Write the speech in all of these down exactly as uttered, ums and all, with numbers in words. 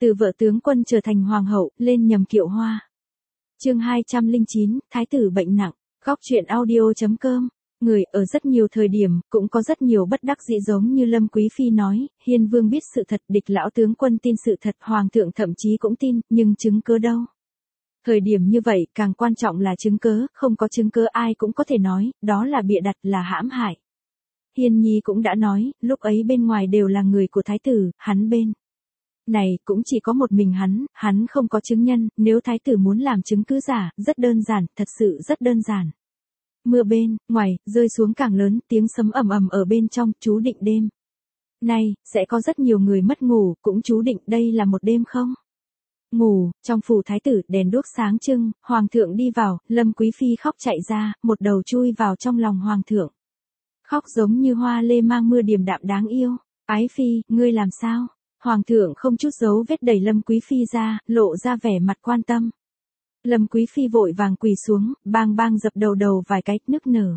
từ vợ tướng quân trở thành hoàng hậu, lên nhầm kiệu hoa. Chương hai trăm lẻ chín, Thái tử bệnh nặng. Góc truyện audio chấm com. Người ở rất nhiều thời điểm, cũng có rất nhiều bất đắc dĩ giống như Lâm Quý Phi nói, Hiên Vương biết sự thật, địch lão tướng quân tin sự thật, Hoàng thượng thậm chí cũng tin, nhưng chứng cớ đâu? Thời điểm như vậy, càng quan trọng là chứng cớ, không có chứng cớ ai cũng có thể nói, đó là bịa đặt, là hãm hại. Hiên Nhi cũng đã nói, lúc ấy bên ngoài đều là người của Thái tử, hắn bên này cũng chỉ có một mình hắn, hắn không có chứng nhân, nếu Thái tử muốn làm chứng cứ giả, rất đơn giản, thật sự rất đơn giản. Mưa bên ngoài rơi xuống càng lớn, tiếng sấm ầm ầm ở bên trong, chú định đêm nay sẽ có rất nhiều người mất ngủ, cũng chú định đây là một đêm không ngủ. Trong phủ Thái tử, đèn đuốc sáng trưng, Hoàng thượng đi vào, Lâm Quý Phi khóc chạy ra, một đầu chui vào trong lòng Hoàng thượng. Khóc giống như hoa lê mang mưa, điềm đạm đáng yêu. Ái Phi, ngươi làm sao? Hoàng thượng không chút dấu vết đẩy Lâm Quý Phi ra, lộ ra vẻ mặt quan tâm. Lâm Quý Phi vội vàng quỳ xuống, bang bang dập đầu đầu vài cái, nức nở.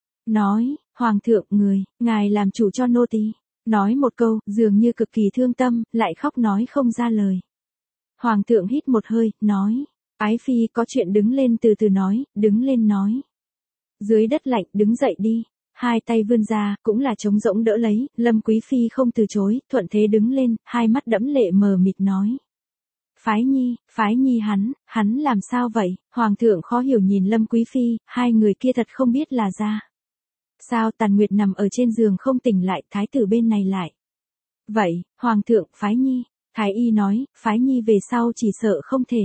Nói, Hoàng thượng, người, ngài làm chủ cho nô tỳ. Nói một câu, dường như cực kỳ thương tâm, lại khóc nói không ra lời. Hoàng thượng hít một hơi, nói, Ái Phi có chuyện đứng lên từ từ nói, đứng lên nói. Dưới đất lạnh, đứng dậy đi. Hai tay vươn ra, cũng là trống rỗng đỡ lấy, Lâm Quý Phi không từ chối, thuận thế đứng lên, hai mắt đẫm lệ mờ mịt nói. Phái Nhi, Phái Nhi hắn, hắn làm sao vậy? Hoàng thượng khó hiểu nhìn Lâm Quý Phi, hai người kia thật không biết là ra sao. Tàn Nguyệt nằm ở trên giường không tỉnh lại, Thái tử bên này lại. Vậy, Hoàng thượng, Phái Nhi, Thái y nói, Phái Nhi về sau chỉ sợ không thể.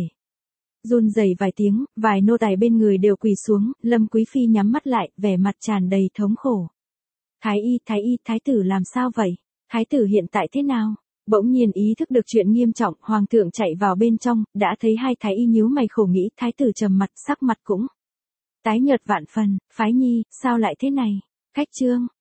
Run rẩy vài tiếng, vài nô tài bên người đều quỳ xuống, Lâm Quý Phi nhắm mắt lại, vẻ mặt tràn đầy thống khổ. Thái y, Thái y, Thái tử làm sao vậy? Thái tử hiện tại thế nào? Bỗng nhiên ý thức được chuyện nghiêm trọng, Hoàng thượng chạy vào bên trong, đã thấy hai Thái y nhíu mày khổ nghĩ, Thái tử trầm mặt, sắc mặt cũng tái nhợt vạn phần. Phái Nhi, sao lại thế này? Khách trương,